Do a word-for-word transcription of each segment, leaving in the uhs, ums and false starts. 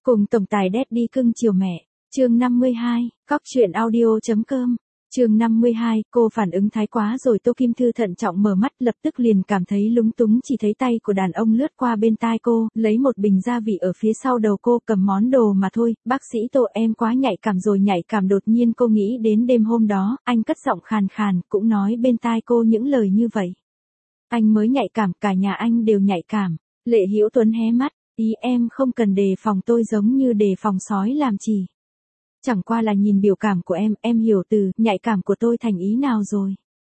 Cùng tổng tài Daddy cưng chiều mẹ. Chương năm mươi hai, cóc truyện audio.com. Chương năm mươi hai, cô phản ứng thái quá rồi. Tô Kim Thư thận trọng mở mắt, lập tức liền cảm thấy lúng túng, chỉ thấy tay của đàn ông lướt qua bên tai cô, lấy một bình gia vị ở phía sau đầu cô, cầm món đồ mà thôi. Bác sĩ Tô, em quá nhạy cảm rồi. Nhạy cảm? Đột nhiên cô nghĩ đến đêm hôm đó, anh cất giọng khàn khàn, cũng nói bên tai cô những lời như vậy. Anh mới nhạy cảm, cả nhà anh đều nhạy cảm. Lệ Hữu Tuấn hé mắt, ý em không cần đề phòng tôi giống như đề phòng sói làm chỉ. Chẳng qua là nhìn biểu cảm của em, em hiểu từ nhạy cảm của tôi thành ý nào rồi.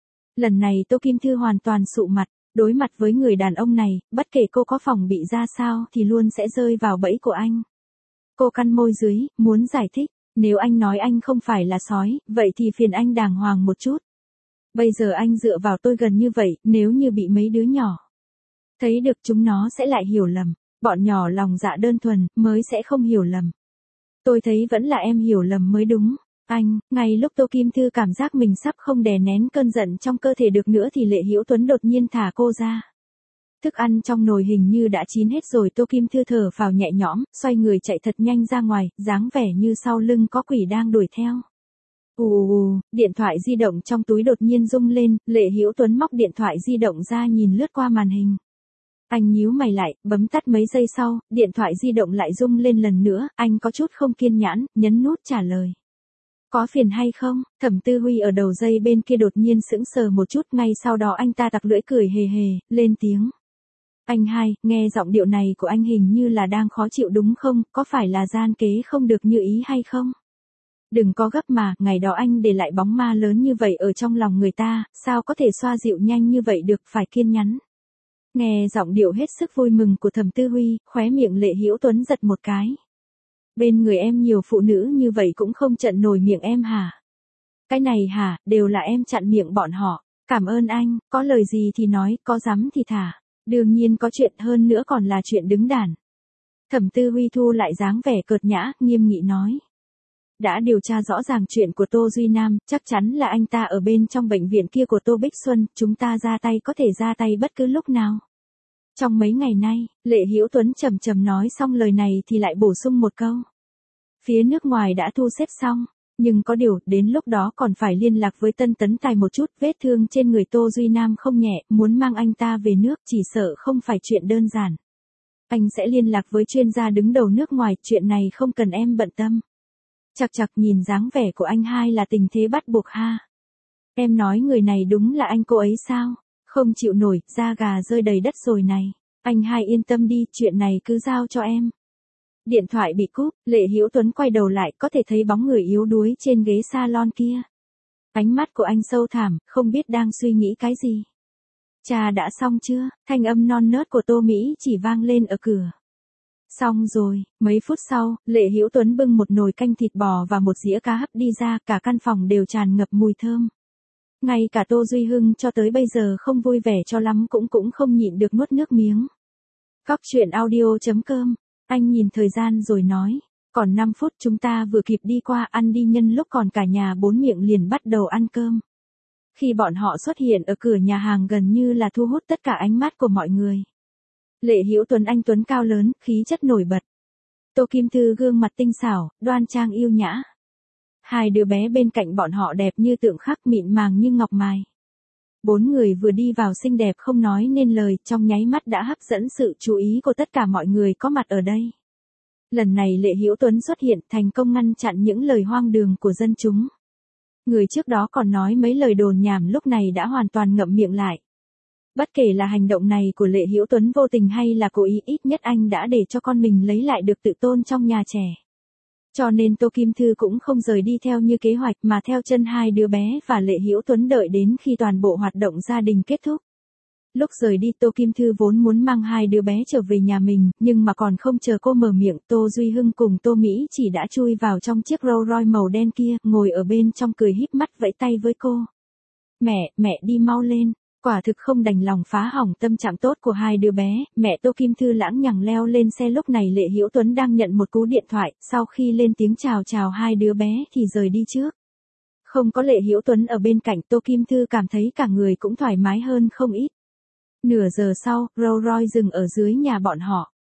Lần này Tô Kim Thư hoàn toàn sụ mặt, đối mặt với người đàn ông này, bất kể cô có phòng bị ra sao thì luôn sẽ rơi vào bẫy của anh. Cô cắn môi dưới, muốn giải thích, nếu anh nói anh không phải là sói, vậy thì phiền anh đàng hoàng một chút. Bây giờ anh dựa vào tôi gần như vậy, nếu như bị mấy đứa nhỏ thấy được chúng nó sẽ lại hiểu lầm, bọn nhỏ lòng dạ đơn thuần mới sẽ không hiểu lầm. Tôi thấy vẫn là em hiểu lầm mới đúng. Anh, ngay lúc Tô Kim Thư cảm giác mình sắp không đè nén cơn giận trong cơ thể được nữa thì Lệ Hữu Tuấn đột nhiên thả cô ra. Thức ăn trong nồi hình như đã chín hết rồi. Tô Kim Thư thở phào nhẹ nhõm, xoay người chạy thật nhanh ra ngoài, dáng vẻ như sau lưng có quỷ đang đuổi theo. Ù ù ù, điện thoại di động trong túi đột nhiên rung lên, Lệ Hữu Tuấn móc điện thoại di động ra nhìn lướt qua màn hình. Anh nhíu mày lại, bấm tắt mấy giây sau, điện thoại di động lại rung lên lần nữa, anh có chút không kiên nhẫn, nhấn nút trả lời. Có phiền hay không? Thẩm Tư Huy ở đầu dây bên kia đột nhiên sững sờ một chút, ngay sau đó anh ta tặc lưỡi cười hề hề, lên tiếng. Anh hai, nghe giọng điệu này của anh hình như là đang khó chịu đúng không, có phải là gian kế không được như ý hay không? Đừng có gấp mà, ngày đó anh để lại bóng ma lớn như vậy ở trong lòng người ta, sao có thể xoa dịu nhanh như vậy được, phải kiên nhẫn. Nghe giọng điệu hết sức vui mừng của Thẩm Tư Huy, khóe miệng Lệ Hữu Tuấn giật một cái. Bên người em nhiều phụ nữ như vậy cũng không chặn nổi miệng em hả? Cái này hả, đều là em chặn miệng bọn họ. Cảm ơn anh, có lời gì thì nói, có dám thì thả. Đương nhiên có chuyện, hơn nữa còn là chuyện đứng đắn. Thẩm Tư Huy thu lại dáng vẻ cợt nhã, nghiêm nghị nói. Đã điều tra rõ ràng chuyện của Tô Duy Nam, chắc chắn là anh ta ở bên trong bệnh viện kia của Tô Bích Xuân, chúng ta ra tay có thể ra tay bất cứ lúc nào. Trong mấy ngày nay, Lệ Hữu Tuấn trầm trầm nói xong lời này thì lại bổ sung một câu. Phía nước ngoài đã thu xếp xong, nhưng có điều, đến lúc đó còn phải liên lạc với Tân Tấn Tài một chút, vết thương trên người Tô Duy Nam không nhẹ, muốn mang anh ta về nước chỉ sợ không phải chuyện đơn giản. Anh sẽ liên lạc với chuyên gia đứng đầu nước ngoài, chuyện này không cần em bận tâm. Chặt chặt, nhìn dáng vẻ của anh hai là tình thế bắt buộc ha. Em nói người này đúng là anh cô ấy sao? Không chịu nổi, da gà rơi đầy đất rồi này. Anh hai yên tâm đi, chuyện này cứ giao cho em. Điện thoại bị cúp, Lệ Hữu Tuấn quay đầu lại, có thể thấy bóng người yếu đuối trên ghế salon kia. Ánh mắt của anh sâu thẳm, không biết đang suy nghĩ cái gì. Trà đã xong chưa? Thanh âm non nớt của Tô Mỹ chỉ vang lên ở cửa. Xong rồi, mấy phút sau, Lệ Hữu Tuấn bưng một nồi canh thịt bò và một dĩa cá hấp đi ra, cả căn phòng đều tràn ngập mùi thơm. Ngay cả Tô Duy Hưng cho tới bây giờ không vui vẻ cho lắm cũng cũng không nhịn được nuốt nước miếng. Cóc truyện audio.com, anh nhìn thời gian rồi nói, còn năm phút chúng ta vừa kịp đi qua ăn đi, nhân lúc còn cả nhà bốn miệng liền bắt đầu ăn cơm. Khi bọn họ xuất hiện ở cửa nhà hàng gần như là thu hút tất cả ánh mắt của mọi người. Lệ Hữu Tuấn anh tuấn cao lớn, khí chất nổi bật. Tô Kim Thư gương mặt tinh xảo, đoan trang yêu nhã. Hai đứa bé bên cạnh bọn họ đẹp như tượng khắc, mịn màng như ngọc mài. Bốn người vừa đi vào xinh đẹp không nói nên lời, trong nháy mắt đã hấp dẫn sự chú ý của tất cả mọi người có mặt ở đây. Lần này Lệ Hữu Tuấn xuất hiện, thành công ngăn chặn những lời hoang đường của dân chúng. Người trước đó còn nói mấy lời đồn nhảm lúc này đã hoàn toàn ngậm miệng lại. Bất kể là hành động này của Lệ Hữu Tuấn vô tình hay là cố ý, ít nhất anh đã để cho con mình lấy lại được tự tôn trong nhà trẻ. Cho nên Tô Kim Thư cũng không rời đi theo như kế hoạch mà theo chân hai đứa bé và Lệ Hữu Tuấn đợi đến khi toàn bộ hoạt động gia đình kết thúc. Lúc rời đi Tô Kim Thư vốn muốn mang hai đứa bé trở về nhà mình, nhưng mà còn không chờ cô mở miệng, Tô Duy Hưng cùng Tô Mỹ chỉ đã chui vào trong chiếc Rolls Royce màu đen kia, ngồi ở bên trong cười híp mắt vẫy tay với cô. Mẹ, mẹ đi mau lên. Quả thực không đành lòng phá hỏng tâm trạng tốt của hai đứa bé, mẹ Tô Kim Thư lãng nhằng leo lên xe, lúc này Lệ Hữu Tuấn đang nhận một cú điện thoại, sau khi lên tiếng chào chào hai đứa bé thì rời đi trước. Không có Lệ Hữu Tuấn ở bên cạnh, Tô Kim Thư cảm thấy cả người cũng thoải mái hơn không ít. Nửa giờ sau, Rolls Royce dừng ở dưới nhà bọn họ.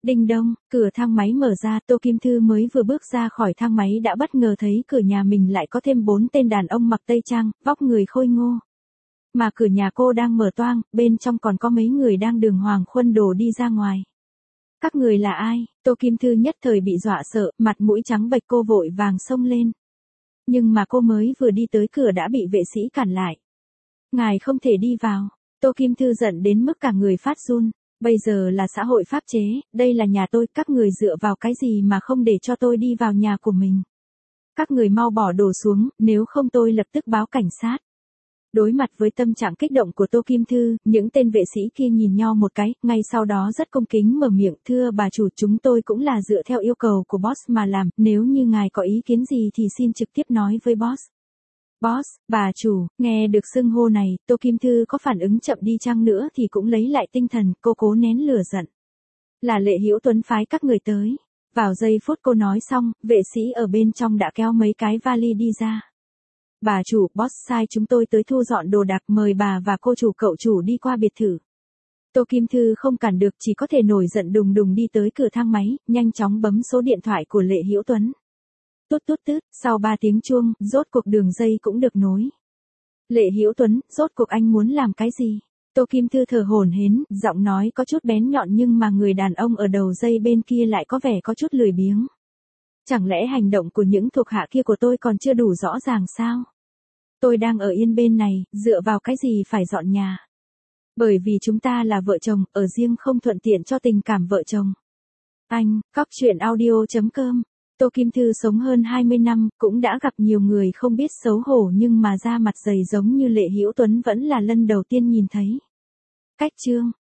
Đinh đông, cửa thang máy mở ra, Tô Kim Thư mới vừa bước ra khỏi thang máy đã bất ngờ thấy cửa nhà mình lại có thêm bốn tên đàn ông mặc tây trang, vóc người khôi ngô. Mà cửa nhà cô đang mở toang, bên trong còn có mấy người đang đường hoàng khuân đồ đi ra ngoài. Các người là ai? Tô Kim Thư nhất thời bị dọa sợ, mặt mũi trắng bệch, cô vội vàng xông lên. Nhưng mà cô mới vừa đi tới cửa đã bị vệ sĩ cản lại. Ngài không thể đi vào. Tô Kim Thư giận đến mức cả người phát run. Bây giờ là xã hội pháp chế, đây là nhà tôi, các người dựa vào cái gì mà không để cho tôi đi vào nhà của mình. Các người mau bỏ đồ xuống, nếu không tôi lập tức báo cảnh sát. Đối mặt với tâm trạng kích động của Tô Kim Thư, những tên vệ sĩ kia nhìn nhau một cái, ngay sau đó rất cung kính mở miệng, thưa bà chủ, chúng tôi cũng là dựa theo yêu cầu của boss mà làm, nếu như ngài có ý kiến gì thì xin trực tiếp nói với boss. Boss, bà chủ, nghe được xưng hô này, Tô Kim Thư có phản ứng chậm đi chăng nữa thì cũng lấy lại tinh thần, cô cố nén lửa giận. Là Lệ Hữu Tuấn phái các người tới. Vào giây phút cô nói xong, vệ sĩ ở bên trong đã kéo mấy cái vali đi ra. Bà chủ, boss sai chúng tôi tới thu dọn đồ đạc, mời bà và cô chủ cậu chủ đi qua biệt thự. Tô Kim Thư không cản được, chỉ có thể nổi giận đùng đùng đi tới cửa thang máy, nhanh chóng bấm số điện thoại của Lệ Hữu Tuấn. Tút tút tút, sau ba tiếng chuông, rốt cuộc đường dây cũng được nối. Lệ Hữu Tuấn, rốt cuộc anh muốn làm cái gì? Tô Kim Thư thở hổn hển, giọng nói có chút bén nhọn nhưng mà người đàn ông ở đầu dây bên kia lại có vẻ có chút lười biếng. Chẳng lẽ hành động của những thuộc hạ kia của tôi còn chưa đủ rõ ràng sao? Tôi đang ở yên bên này, dựa vào cái gì phải dọn nhà? Bởi vì chúng ta là vợ chồng, ở riêng không thuận tiện cho tình cảm vợ chồng. Anh, cóc truyện audio chấm com. Tô Kim Thư sống hơn hai mươi năm, cũng đã gặp nhiều người không biết xấu hổ nhưng mà da mặt dày giống như Lệ Hữu Tuấn vẫn là lần đầu tiên nhìn thấy. Cách chương